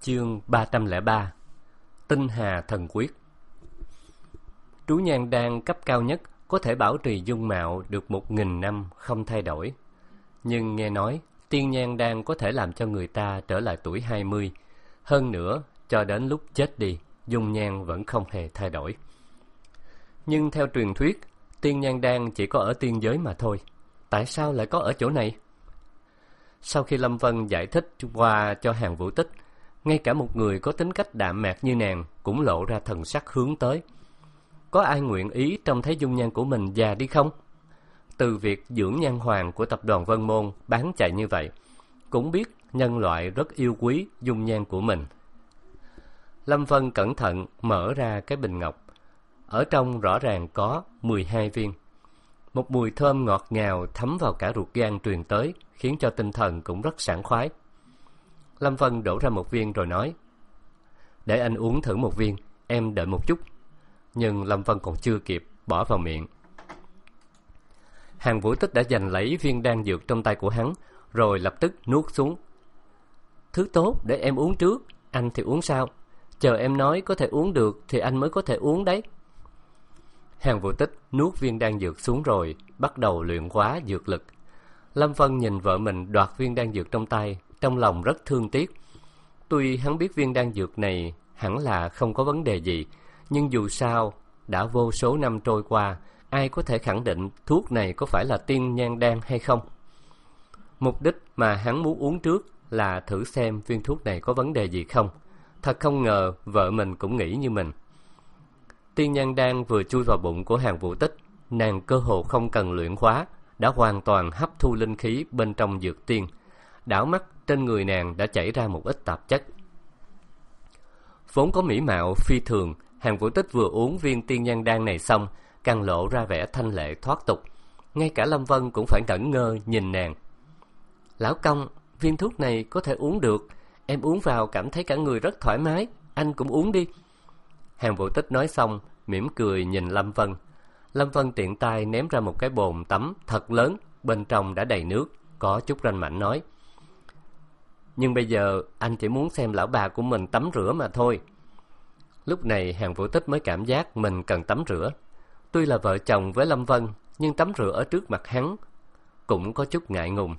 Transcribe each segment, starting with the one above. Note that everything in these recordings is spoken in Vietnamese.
Chương 303 Tinh Hà Thần Quyết. Trú nhang đan cấp cao nhất có thể bảo trì dung mạo được 1000 năm không thay đổi. Nhưng nghe nói tiên nhang đan có thể làm cho người ta trở lại tuổi 20. Hơn nữa, cho đến lúc chết đi, dung nhan vẫn không hề thay đổi. Nhưng theo truyền thuyết, tiên nhang đan chỉ có ở tiên giới mà thôi. Tại sao lại có ở chỗ này? Sau khi Lâm Vân giải thích qua cho Hàn Vũ Tích, ngay cả một người có tính cách đạm mạc như nàng cũng lộ ra thần sắc hướng tới. Có ai nguyện ý trông thấy dung nhan của mình già đi không? Từ việc dưỡng nhan hoàng của tập đoàn Vân Môn bán chạy như vậy, cũng biết nhân loại rất yêu quý dung nhan của mình. Lâm Vân cẩn thận mở ra cái bình ngọc. Ở trong rõ ràng có 12 viên. Một mùi thơm ngọt ngào thấm vào cả ruột gan truyền tới, khiến cho tinh thần cũng rất sảng khoái. Lâm Vân đổ ra một viên rồi nói: "Để anh uống thử một viên, em đợi một chút." Nhưng Lâm Vân còn chưa kịp bỏ vào miệng. Hàn Vũ Tích đã giành lấy viên đan dược trong tay của hắn, rồi lập tức nuốt xuống. "Thứ tốt để em uống trước, anh thì uống sau? Chờ em nói có thể uống được thì anh mới có thể uống đấy." Hàn Vũ Tích nuốt viên đan dược xuống rồi bắt đầu luyện hóa dược lực. Lâm Vân nhìn vợ mình đoạt viên đan dược trong tay, trong lòng rất thương tiếc. Tuy hắn biết viên đan dược này hẳn là không có vấn đề gì, nhưng dù sao đã vô số năm trôi qua, ai có thể khẳng định thuốc này có phải là tiên nhang đan hay không? Mục đích mà hắn muốn uống trước là thử xem viên thuốc này có vấn đề gì không. Thật không ngờ vợ mình cũng nghĩ như mình. Tiên nhang đan vừa chui vào bụng của Hàn Vũ Tích, nàng cơ hồ không cần luyện hóa, đã hoàn toàn hấp thu linh khí bên trong dược tiên. Đảo mắt trên người nàng đã chảy ra một ít tạp chất. Vốn có mỹ mạo phi thường, Hàn Vũ Tích vừa uống viên tiên nhang đan này xong, càng lộ ra vẻ thanh lệ thoát tục. Ngay cả Lâm Vân cũng phải ngẩn ngơ nhìn nàng. "Lão công, viên thuốc này có thể uống được. Em uống vào cảm thấy cả người rất thoải mái. Anh cũng uống đi." Hàn Vũ Tích nói xong, mỉm cười nhìn Lâm Vân. Lâm Vân tiện tay ném ra một cái bồn tắm thật lớn, bên trong đã đầy nước, có chút ranh mảnh nói: "Nhưng bây giờ anh chỉ muốn xem lão bà của mình tắm rửa mà thôi." Lúc này Hàn Vũ Tích mới cảm giác mình cần tắm rửa. Tuy là vợ chồng với Lâm Vân, nhưng tắm rửa ở trước mặt hắn cũng có chút ngại ngùng.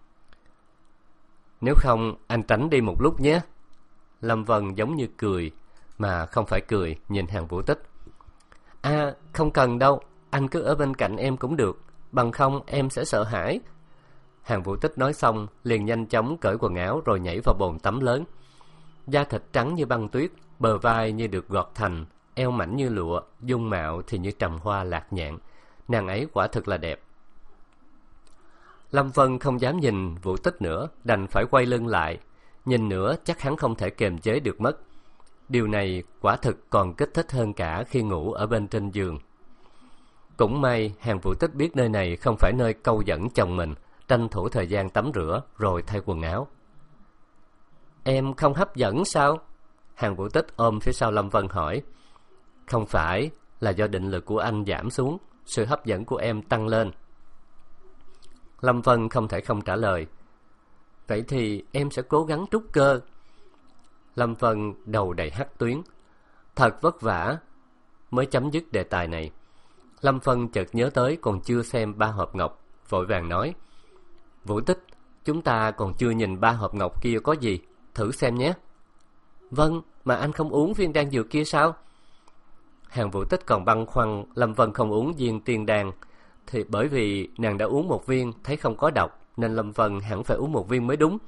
"Nếu không anh tránh đi một lúc nhé." Lâm Vân giống như cười mà không phải cười nhìn Hàn Vũ Tích. "À, không cần đâu, anh cứ ở bên cạnh em cũng được, bằng không em sẽ sợ hãi." Hàn Vũ Tích nói xong liền nhanh chóng cởi quần áo rồi nhảy vào bồn tắm lớn. Da thịt trắng như băng tuyết, bờ vai như được gọt thành, eo mảnh như lụa, dung mạo thì như trầm hoa lạc nhạn. Nàng ấy quả thực là đẹp. Lâm Vân không dám nhìn Vũ Tích nữa, đành phải quay lưng lại. Nhìn nữa chắc hắn không thể kiềm chế được mất. Điều này quả thực còn kích thích hơn cả khi ngủ ở bên trên giường. Cũng may Hàn Vũ Tích biết nơi này không phải nơi câu dẫn chồng mình, tranh thủ thời gian tắm rửa rồi thay quần áo. "Em không hấp dẫn sao?" Hàn Vũ Tích ôm phía sau Lâm Vân hỏi. "Không phải, là do định lực của anh giảm xuống, sự hấp dẫn của em tăng lên." Lâm Vân không thể không trả lời. "Vậy thì em sẽ cố gắng trút cơ." Lâm Vân đầu đầy hắc tuyến. Thật vất vả mới chấm dứt đề tài này. Lâm Vân chợt nhớ tới còn chưa xem 3 hộp ngọc, vội vàng nói: "Vũ Tích, chúng ta còn chưa nhìn 3 hộp ngọc kia có gì, thử xem nhé." "Vâng, mà anh không uống viên đan dược kia sao?" Hàn Vũ Tích còn băn khoăn Lâm Vân không uống viên tiên đan, thì bởi vì nàng đã uống một viên thấy không có độc, nên Lâm Vân hẳn phải uống một viên mới đúng.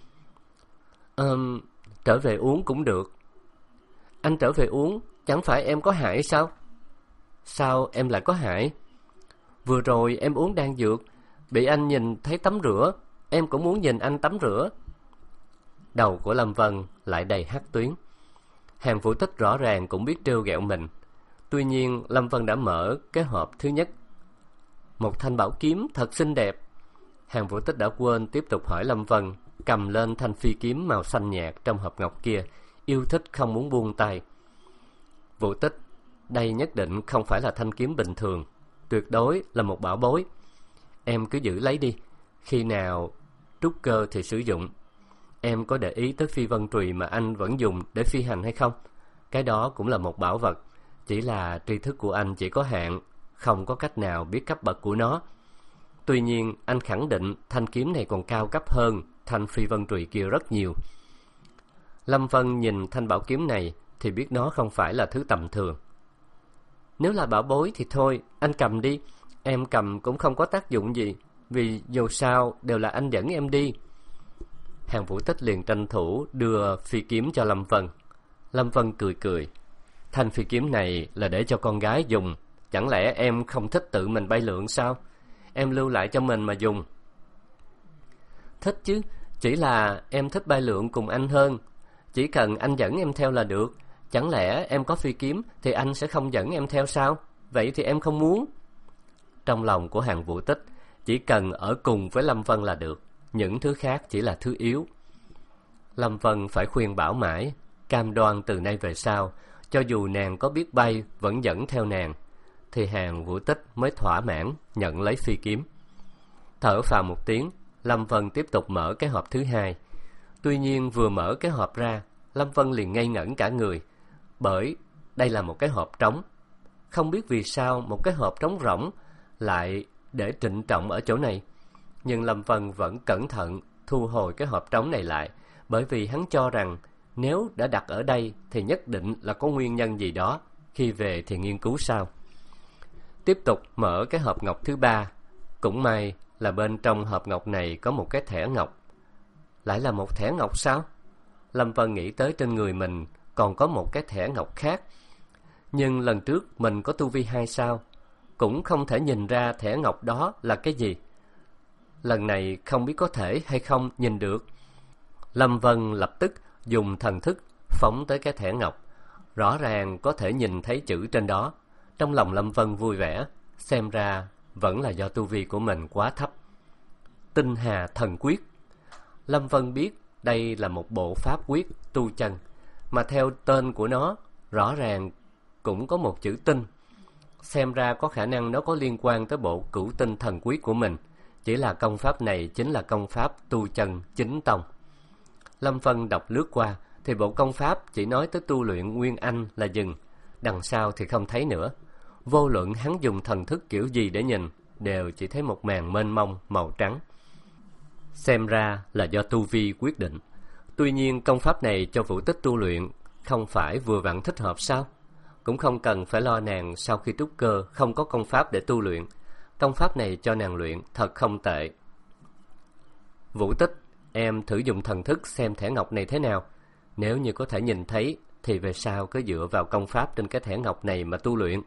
Trở về uống cũng được." "Anh trở về uống, chẳng phải em có hại sao?" "Sao em lại có hại?" "Vừa rồi em uống đan dược, bị anh nhìn thấy tắm rửa, em cũng muốn nhìn anh tắm rửa." Đầu của Lâm Vân lại đầy hắc tuyến. Hàn Vũ Tích rõ ràng cũng biết trêu ghẹo mình. Tuy nhiên Lâm Vân đã mở cái hộp thứ nhất. Một thanh bảo kiếm thật xinh đẹp. Hàn Vũ Tích đã quên tiếp tục hỏi Lâm Vân, cầm lên thanh phi kiếm màu xanh nhạt trong hộp ngọc kia, yêu thích không muốn buông tay. "Vũ Tích, đây nhất định không phải là thanh kiếm bình thường, tuyệt đối là một bảo bối. Em cứ giữ lấy đi, khi nào trút cơ thì sử dụng." em có để ý tới phi vân trùy mà anh vẫn dùng để phi hành hay không? Cái đó cũng là một bảo vật, chỉ là tri thức của anh chỉ có hạn, không có cách nào biết cấp bậc của nó. Tuy nhiên, anh khẳng định thanh kiếm này còn cao cấp hơn thanh phi vân trùy kia rất nhiều. Lâm Vân nhìn thanh bảo kiếm này thì biết nó không phải là thứ tầm thường. Nếu là bảo bối thì thôi, anh cầm đi. Em cầm cũng không có tác dụng gì, vì dù sao đều là anh dẫn em đi. Hàn Vũ Tích liền tranh thủ đưa phi kiếm cho Lâm Vân. Lâm Vân cười cười. Thanh phi kiếm này là để cho con gái dùng, chẳng lẽ em không thích tự mình bay lượn sao? Em lưu lại cho mình mà dùng. Thích chứ, chỉ là em thích bay lượn cùng anh hơn. Chỉ cần anh dẫn em theo là được. Chẳng lẽ em có phi kiếm thì anh sẽ không dẫn em theo sao? Vậy thì em không muốn. Trong lòng của Hàn Vũ Tích, chỉ cần ở cùng với Lâm Vân là được, những thứ khác chỉ là thứ yếu. Lâm Vân phải khuyên bảo mãi, cam đoan từ nay về sau, cho dù nàng có biết bay vẫn dẫn theo nàng, thì Hàn Vũ Tích mới thỏa mãn nhận lấy phi kiếm. Thở phào một tiếng, Lâm Vân tiếp tục mở cái hộp thứ hai. Tuy nhiên vừa mở cái hộp ra, Lâm Vân liền ngây ngẩn cả người, bởi đây là một cái hộp trống. Không biết vì sao một cái hộp trống rỗng lại để trịnh trọng ở chỗ này. Nhưng Lâm Vân vẫn cẩn thận thu hồi cái hộp trống này lại, bởi vì hắn cho rằng nếu đã đặt ở đây thì nhất định là có nguyên nhân gì đó, khi về thì nghiên cứu sau. Tiếp tục mở cái hộp ngọc thứ ba. Cũng may là bên trong hộp ngọc này có một cái thẻ ngọc. Lại là một thẻ ngọc sao? Lâm Vân nghĩ tới trên người mình còn có một cái thẻ ngọc khác. Nhưng lần trước mình có tu vi 2 sao, cũng không thể nhìn ra thẻ ngọc đó là cái gì. Lần này không biết có thể hay không nhìn được. Lâm Vân lập tức dùng thần thức phóng tới cái thẻ ngọc. Rõ ràng có thể nhìn thấy chữ trên đó. Trong lòng Lâm Vân vui vẻ, xem ra vẫn là do tu vi của mình quá thấp. Tinh Hà Thần Quyết. Lâm Vân biết đây là một bộ pháp quyết tu chân, mà theo tên của nó, rõ ràng cũng có một chữ tinh. Xem ra có khả năng nó có liên quan tới bộ Cửu Tinh Thần Quyết của mình. Chỉ là công pháp này chính là công pháp tu chân chính tông. Lâm Vân đọc lướt qua thì bộ công pháp chỉ nói tới tu luyện Nguyên Anh là dừng, đằng sau thì không thấy nữa. Vô luận hắn dùng thần thức kiểu gì để nhìn, đều chỉ thấy một màn mênh mông màu trắng. Xem ra là do tu vi quyết định. Tuy nhiên công pháp này cho Vũ Tích tu luyện không phải vừa vặn thích hợp sao? Cũng không cần phải lo nàng sau khi trúc cơ không có công pháp để tu luyện. Công pháp này cho nàng luyện thật không tệ. Vũ Tích, em thử dùng thần thức xem thẻ ngọc này thế nào. Nếu như có thể nhìn thấy thì về sau cứ dựa vào công pháp trên cái thẻ ngọc này mà tu luyện.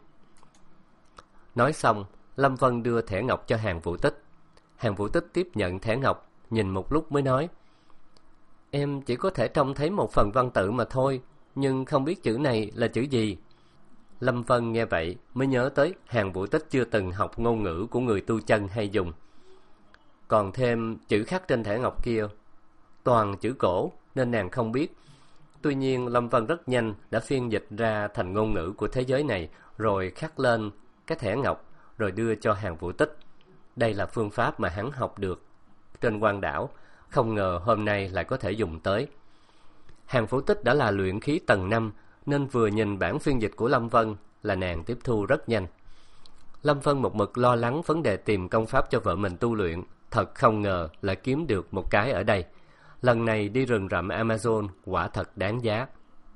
Nói xong, Lâm Vân đưa thẻ ngọc cho Hàn Vũ Tích. Hàn Vũ Tích tiếp nhận thẻ ngọc, nhìn một lúc mới nói: Em chỉ có thể trông thấy một phần văn tự mà thôi, nhưng không biết chữ này là chữ gì. Lâm Vân nghe vậy mới nhớ tới Hàn Vũ Tích chưa từng học ngôn ngữ của người tu chân hay dùng. Còn thêm chữ khắc trên thẻ ngọc kia toàn chữ cổ nên nàng không biết. Tuy nhiên Lâm Vân rất nhanh đã phiên dịch ra thành ngôn ngữ của thế giới này, rồi khắc lên cái thẻ ngọc, rồi đưa cho Hàn Vũ Tích. Đây là phương pháp mà hắn học được trên Quan Đảo, không ngờ hôm nay lại có thể dùng tới. Hàn Vũ Tích đã là luyện khí tầng 5, nên vừa nhìn bản phiên dịch của Lâm Vân là nàng tiếp thu rất nhanh. Lâm Vân một mực lo lắng vấn đề tìm công pháp cho vợ mình tu luyện, thật không ngờ lại kiếm được một cái ở đây. Lần này đi rừng rậm Amazon quả thật đáng giá.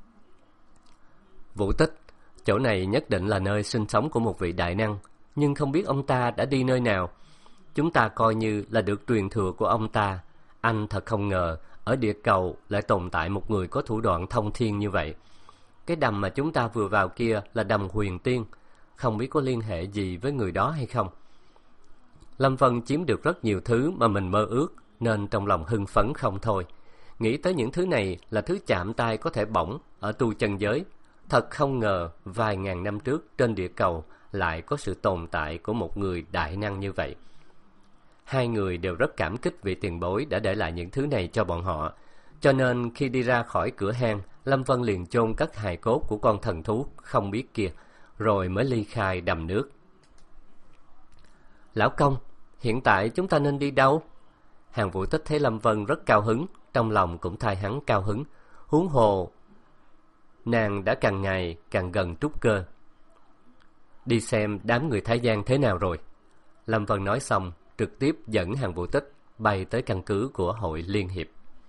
Vũ Tích, chỗ này nhất định là nơi sinh sống của một vị đại năng, nhưng không biết ông ta đã đi nơi nào. Chúng ta coi như là được truyền thừa của ông ta. Anh thật không ngờ ở địa cầu lại tồn tại một người có thủ đoạn thông thiên như vậy. Cái đầm mà chúng ta vừa vào kia là đầm Huyền Tiên, không biết có liên hệ gì với người đó hay không. Lâm Vân chiếm được rất nhiều thứ mà mình mơ ước, nên trong lòng hưng phấn không thôi. Nghĩ tới những thứ này là thứ chạm tay có thể bỏng ở tu chân giới. Thật không ngờ vài ngàn năm trước trên địa cầu lại có sự tồn tại của một người đại năng như vậy. Hai người đều rất cảm kích vị tiền bối đã để lại những thứ này cho bọn họ. Cho nên khi đi ra khỏi cửa hang, Lâm Vân liền chôn cất hài cốt của con thần thú không biết kia, rồi mới ly khai đầm nước. Lão công, hiện tại chúng ta nên đi đâu? Hàng Vũ Tích thấy Lâm Vân rất cao hứng, trong lòng cũng thay hắn cao hứng. Huống hồ nàng đã càng ngày càng gần trúc cơ. Đi xem đám người Thái Giang thế nào rồi. Lâm Vân nói xong, trực tiếp dẫn Hàng Vũ Tích bay tới căn cứ của Hội Liên Hiệp.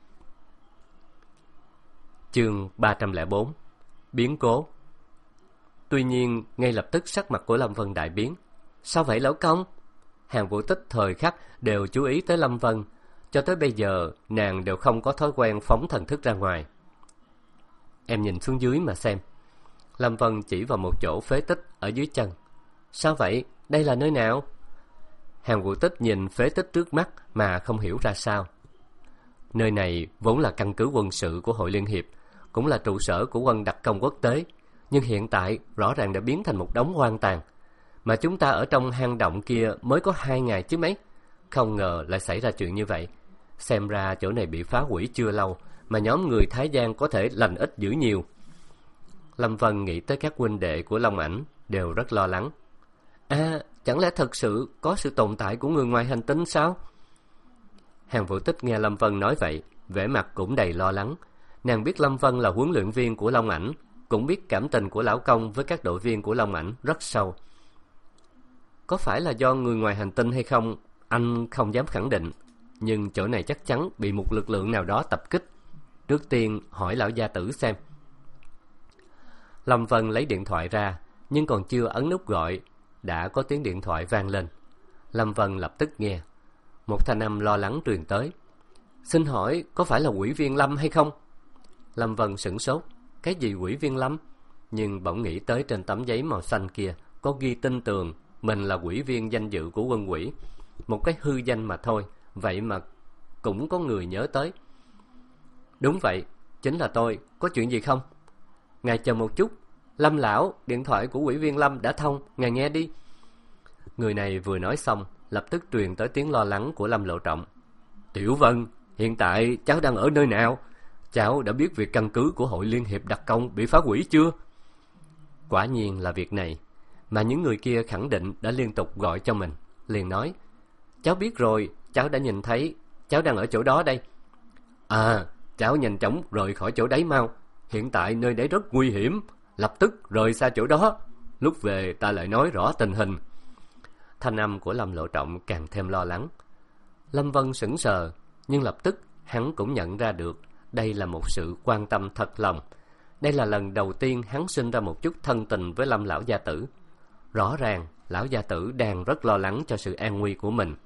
Chương 304. Biến cố. Tuy nhiên, ngay lập tức sắc mặt của Lâm Vân đại biến. Sao vậy lão công? Hàng Vũ Tích thời khắc đều chú ý tới Lâm Vân. Cho tới bây giờ, nàng đều không có thói quen phóng thần thức ra ngoài. Em nhìn xuống dưới mà xem. Lâm Vân chỉ vào một chỗ phế tích ở dưới chân. Sao vậy? Đây là nơi nào? Hàng Vũ Tích nhìn phế tích trước mắt mà không hiểu ra sao. Nơi này vốn là căn cứ quân sự của Hội Liên Hiệp, cũng là trụ sở của quân đặc công quốc tế, nhưng hiện tại rõ ràng đã biến thành một đống hoang tàn. Mà chúng ta ở trong hang động kia mới có 2 ngày chứ mấy. Không ngờ lại xảy ra chuyện như vậy. Xem ra chỗ này bị phá hủy chưa lâu, mà nhóm người Thái Giang có thể lành ít dữ nhiều. Lâm Vân nghĩ tới các huynh đệ của Long Ảnh đều rất lo lắng. Chẳng lẽ thật sự có sự tồn tại của người ngoài hành tinh sao? Hàng Vũ Tích nghe Lâm Vân nói vậy, vẻ mặt cũng đầy lo lắng. Nàng biết Lâm Vân là huấn luyện viên của Long Ảnh, cũng biết cảm tình của lão công với các đội viên của Long Ảnh rất sâu. Có phải là do người ngoài hành tinh hay không, anh không dám khẳng định, nhưng chỗ này chắc chắn bị một lực lượng nào đó tập kích. Trước tiên hỏi lão gia tử xem. Lâm Vân lấy điện thoại ra, nhưng còn chưa ấn nút gọi, đã có tiếng điện thoại vang lên. Lâm Vân lập tức nghe. Một thanh âm lo lắng truyền tới. Xin hỏi có phải là Quỷ Viên Lâm hay không? Lâm Vân sửng sốt. Cái gì Quỷ Viên Lâm? Nhưng bỗng nghĩ tới trên tấm giấy màu xanh kia có ghi tin tường mình là quỷ viên danh dự của quân quỷ. Một cái hư danh mà thôi, vậy mà cũng có người nhớ tới. Đúng vậy, chính là tôi. Có chuyện gì không? Ngài chờ một chút. Lâm lão, điện thoại của Quỷ Viên Lâm đã thông, ngài nghe đi. Người này vừa nói xong, lập tức truyền tới tiếng lo lắng của Lâm Lộ Trọng. Tiểu Vân, hiện tại cháu đang ở nơi nào? Cháu đã biết việc căn cứ của Hội Liên Hiệp đặc công bị phá hủy chưa? Quả nhiên là việc này, mà những người kia khẳng định đã liên tục gọi cho mình. Liền nói, cháu biết rồi, cháu đã nhìn thấy, cháu đang ở chỗ đó đây. Cháu nhanh chóng rời khỏi chỗ đấy mau. Hiện tại nơi đấy rất nguy hiểm, lập tức rời xa chỗ đó. Lúc về ta lại nói rõ tình hình. Thanh âm của Lâm Lộ Trọng càng thêm lo lắng. Lâm Vân sững sờ, nhưng lập tức hắn cũng nhận ra được đây là một sự quan tâm thật lòng. Đây là lần đầu tiên hắn sinh ra một chút thân tình với Lâm lão gia tử. Rõ ràng lão gia tử đang rất lo lắng cho sự an nguy của mình.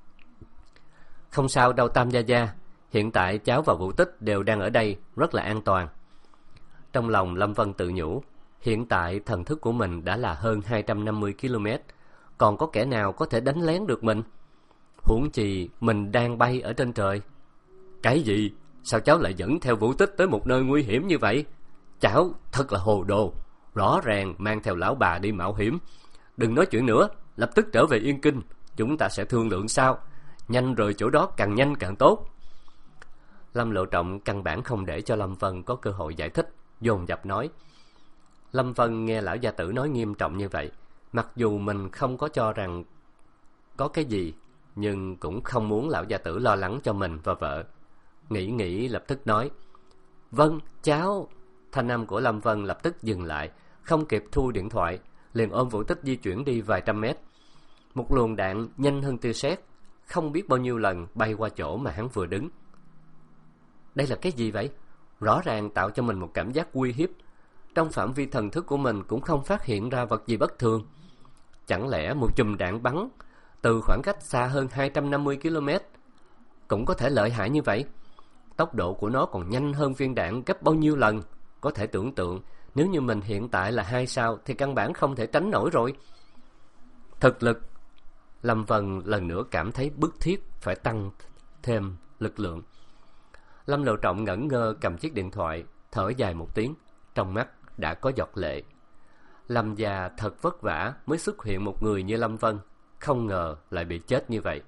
Không sao đâu Tam gia gia, hiện tại cháu và Vũ Tích đều đang ở đây, rất là an toàn. Trong lòng Lâm Vân tự nhủ, hiện tại thần thức của mình đã là hơn 250 km, còn có kẻ nào có thể đánh lén được mình? Huống chi mình đang bay ở trên trời. Cái gì? Sao cháu lại dẫn theo Vũ Tích tới một nơi nguy hiểm như vậy? Cháu thật là hồ đồ, rõ ràng mang theo lão bà đi mạo hiểm. Đừng nói chuyện nữa, lập tức trở về Yên Kinh, chúng ta sẽ thương lượng sau. Nhanh rời chỗ đó, càng nhanh càng tốt. Lâm Lộ Trọng căn bản không để cho Lâm Vân có cơ hội giải thích, dồn dập nói. Lâm Vân nghe lão gia tử nói nghiêm trọng như vậy, mặc dù mình không có cho rằng có cái gì, nhưng cũng không muốn lão gia tử lo lắng cho mình và vợ. Nghĩ lập tức nói, vâng, cháu. Thanh âm của Lâm Vân lập tức dừng lại, không kịp thu điện thoại, liền ôm Vũ Tích di chuyển đi vài trăm mét. Một luồng đạn nhanh hơn tia sét, không biết bao nhiêu lần bay qua chỗ mà hắn vừa đứng. Đây là cái gì vậy? Rõ ràng tạo cho mình một cảm giác uy hiếp. Trong phạm vi thần thức của mình cũng không phát hiện ra vật gì bất thường. Chẳng lẽ một chùm đạn bắn từ khoảng cách xa hơn 250 km cũng có thể lợi hại như vậy? Tốc độ của nó còn nhanh hơn viên đạn gấp bao nhiêu lần? Có thể tưởng tượng, nếu như mình hiện tại là 2 sao thì căn bản không thể tránh nổi rồi. Thực lực. Lâm Vân lần nữa cảm thấy bức thiết phải tăng thêm lực lượng. Lâm Lộ Trọng ngẩn ngơ cầm chiếc điện thoại, thở dài một tiếng, trong mắt đã có giọt lệ. Lâm gia thật vất vả mới xuất hiện một người như Lâm Vân, không ngờ lại bị chết như vậy.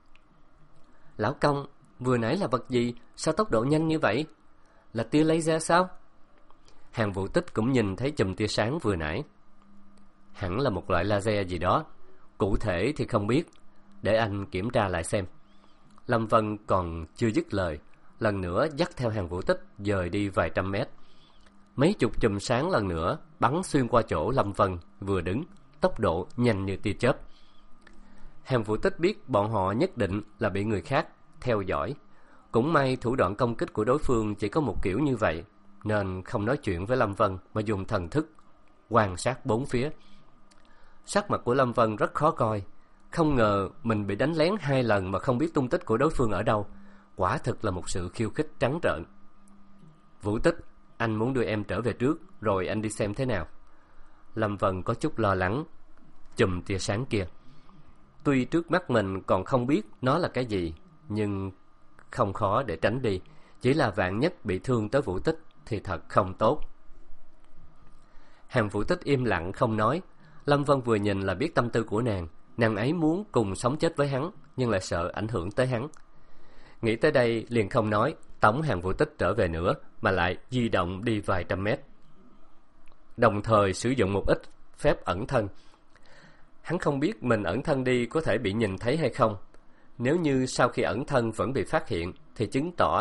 Lão công, vừa nãy là vật gì? Sao tốc độ nhanh như vậy? Là tia laser sao? Hàng Vũ Tích cũng nhìn thấy chùm tia sáng vừa nãy. Hẳn là một loại laser gì đó, cụ thể thì không biết, để anh kiểm tra lại xem. Lâm Vân còn chưa dứt lời, lần nữa dắt theo Hàn Vũ Tích dời đi vài trăm mét. Mấy chục chùm sáng lần nữa bắn xuyên qua chỗ Lâm Vân vừa đứng, tốc độ nhanh như tia chớp. Hàn Vũ Tích biết bọn họ nhất định là bị người khác theo dõi. Cũng may thủ đoạn công kích của đối phương chỉ có một kiểu như vậy, nên không nói chuyện với Lâm Vân mà dùng thần thức quan sát bốn phía. Sắc mặt của Lâm Vân rất khó coi. Không ngờ mình bị đánh lén 2 lần mà không biết tung tích của đối phương ở đâu. Quả thực là một sự khiêu khích trắng trợn. Vũ Tích, anh muốn đưa em trở về trước, rồi anh đi xem thế nào. Lâm Vân có chút lo lắng chùm tia sáng kia. Tuy trước mắt mình còn không biết nó là cái gì, nhưng không khó để tránh đi. Chỉ là vạn nhất bị thương tới Vũ Tích thì thật không tốt. Hàn Vũ Tích im lặng không nói. Lâm Vân vừa nhìn là biết tâm tư của nàng. Nàng ấy muốn cùng sống chết với hắn, nhưng lại sợ ảnh hưởng tới hắn. Nghĩ tới đây liền không nói, tống Hàn Vũ Tích trở về nữa, mà lại di động đi vài trăm mét, đồng thời sử dụng một ít phép ẩn thân. Hắn không biết mình ẩn thân đi có thể bị nhìn thấy hay không. Nếu như sau khi ẩn thân vẫn bị phát hiện thì chứng tỏ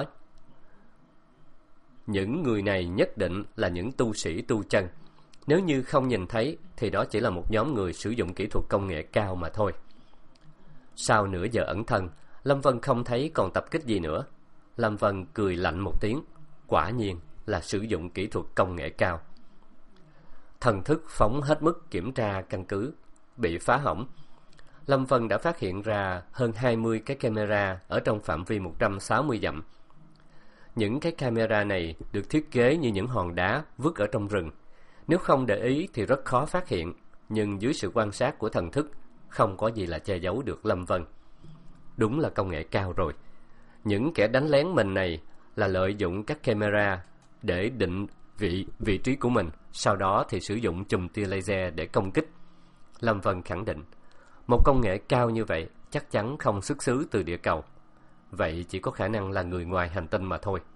những người này nhất định là những tu sĩ tu chân. Nếu như không nhìn thấy thì đó chỉ là một nhóm người sử dụng kỹ thuật công nghệ cao mà thôi. Sau nửa giờ ẩn thân, Lâm Vân không thấy còn tập kích gì nữa. Lâm Vân cười lạnh một tiếng, quả nhiên là sử dụng kỹ thuật công nghệ cao. Thần thức phóng hết mức kiểm tra căn cứ bị phá hỏng. Lâm Vân đã phát hiện ra hơn 20 cái camera ở trong phạm vi 160 dặm. Những cái camera này được thiết kế như những hòn đá vứt ở trong rừng. Nếu không để ý thì rất khó phát hiện, nhưng dưới sự quan sát của thần thức, không có gì là che giấu được Lâm Vân. Đúng là công nghệ cao rồi. Những kẻ đánh lén mình này là lợi dụng các camera để định vị trí của mình, sau đó thì sử dụng chùm tia laser để công kích. Lâm Vân khẳng định, một công nghệ cao như vậy chắc chắn không xuất xứ từ địa cầu. Vậy chỉ có khả năng là người ngoài hành tinh mà thôi.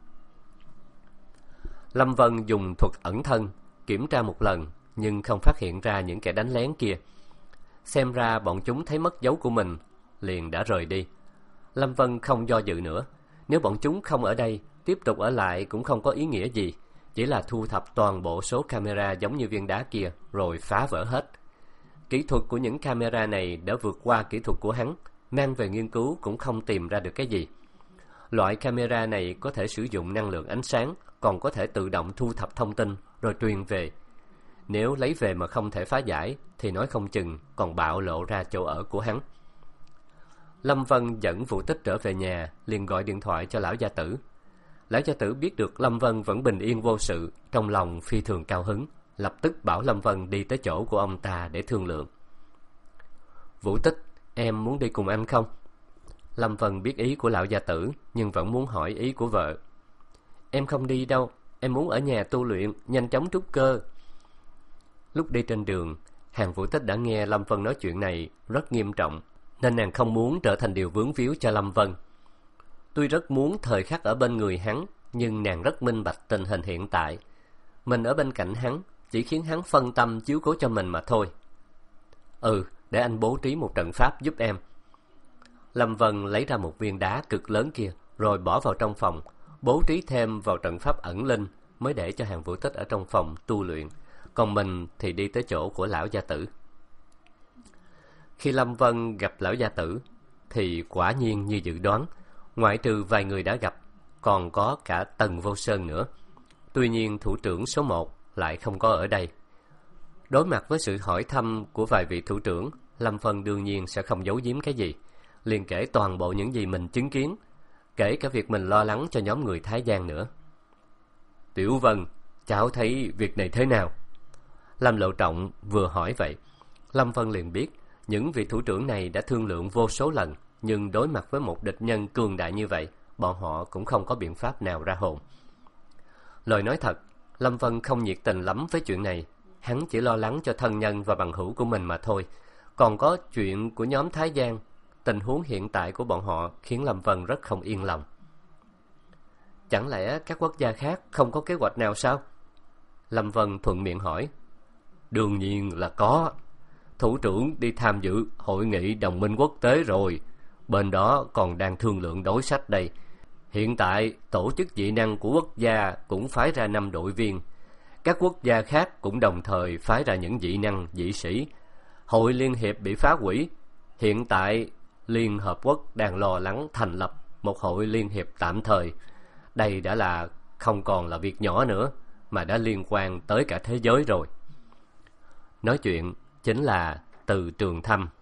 Lâm Vân dùng thuật ẩn thân kiểm tra một lần, nhưng không phát hiện ra những kẻ đánh lén kia. Xem ra bọn chúng thấy mất dấu của mình, liền đã rời đi. Lâm Vân không do dự nữa. Nếu bọn chúng không ở đây, tiếp tục ở lại cũng không có ý nghĩa gì. Chỉ là thu thập toàn bộ số camera giống như viên đá kia, rồi phá vỡ hết. Kỹ thuật của những camera này đã vượt qua kỹ thuật của hắn, mang về nghiên cứu cũng không tìm ra được cái gì. Loại camera này có thể sử dụng năng lượng ánh sáng, còn có thể tự động thu thập thông tin rồi truyền về. Nếu lấy về mà không thể phá giải thì nói không chừng còn bạo lộ ra chỗ ở của hắn. Lâm Vân dẫn Vũ Tích trở về nhà, liền gọi điện thoại cho lão gia tử. Lão gia tử biết được Lâm Vân vẫn bình yên vô sự, trong lòng phi thường cao hứng, lập tức bảo Lâm Vân đi tới chỗ của ông ta để thương lượng. Vũ Tích, em muốn đi cùng anh không? Lâm Vân biết ý của lão gia tử, nhưng vẫn muốn hỏi ý của vợ. Em không đi đâu, em muốn ở nhà tu luyện, nhanh chóng trúc cơ. Lúc đi trên đường, Hàn Vũ Tích đã nghe Lâm Vân nói chuyện này rất nghiêm trọng, nên nàng không muốn trở thành điều vướng víu cho Lâm Vân. Tuy rất muốn thời khắc ở bên người hắn, nhưng nàng rất minh bạch tình hình hiện tại. Mình ở bên cạnh hắn chỉ khiến hắn phân tâm chiếu cố cho mình mà thôi. Để anh bố trí một trận pháp giúp em. Lâm Vân lấy ra một viên đá cực lớn kia, rồi bỏ vào trong phòng, bố trí thêm vào trận pháp ẩn linh, mới để cho Hàn Vũ Tích ở trong phòng tu luyện, còn mình thì đi tới chỗ của lão gia tử. Khi Lâm Vân gặp lão gia tử thì quả nhiên như dự đoán, ngoại trừ vài người đã gặp, còn có cả Tần Vô Sơn nữa. Tuy nhiên thủ trưởng số 1 lại không có ở đây. Đối mặt với sự hỏi thăm của vài vị thủ trưởng, Lâm Vân đương nhiên sẽ không giấu giếm cái gì, liền kể toàn bộ những gì mình chứng kiến, kể cả việc mình lo lắng cho nhóm người Thái Giang nữa. Tiểu Vân, cháu thấy việc này thế nào? Lâm Lộ Trọng vừa hỏi vậy, Lâm Vân liền biết những vị thủ trưởng này đã thương lượng vô số lần, nhưng đối mặt với một địch nhân cường đại như vậy, bọn họ cũng không có biện pháp nào ra hồn. Lời nói thật, Lâm Vân không nhiệt tình lắm với chuyện này. Hắn chỉ lo lắng cho thân nhân và bằng hữu của mình mà thôi. Còn có chuyện của nhóm Thái Giang, tình huống hiện tại của bọn họ khiến Lâm Vân rất không yên lòng. Chẳng lẽ các quốc gia khác không có kế hoạch nào sao? Lâm Vân thuận miệng hỏi. Đương nhiên là có. Thủ trưởng đi tham dự hội nghị đồng minh quốc tế rồi. Bên đó còn đang thương lượng đối sách đây. Hiện tại, tổ chức dị năng của quốc gia cũng phái ra 5 đội viên. Các quốc gia khác cũng đồng thời phái ra những dị năng, dị sĩ. Hội Liên hiệp bị phá hủy. Hiện tại, Liên Hợp Quốc đang lo lắng thành lập một hội liên hiệp tạm thời. Đây đã là không còn là việc nhỏ nữa, mà đã liên quan tới cả thế giới rồi. Nói chuyện chính là Từ Trường Thăm.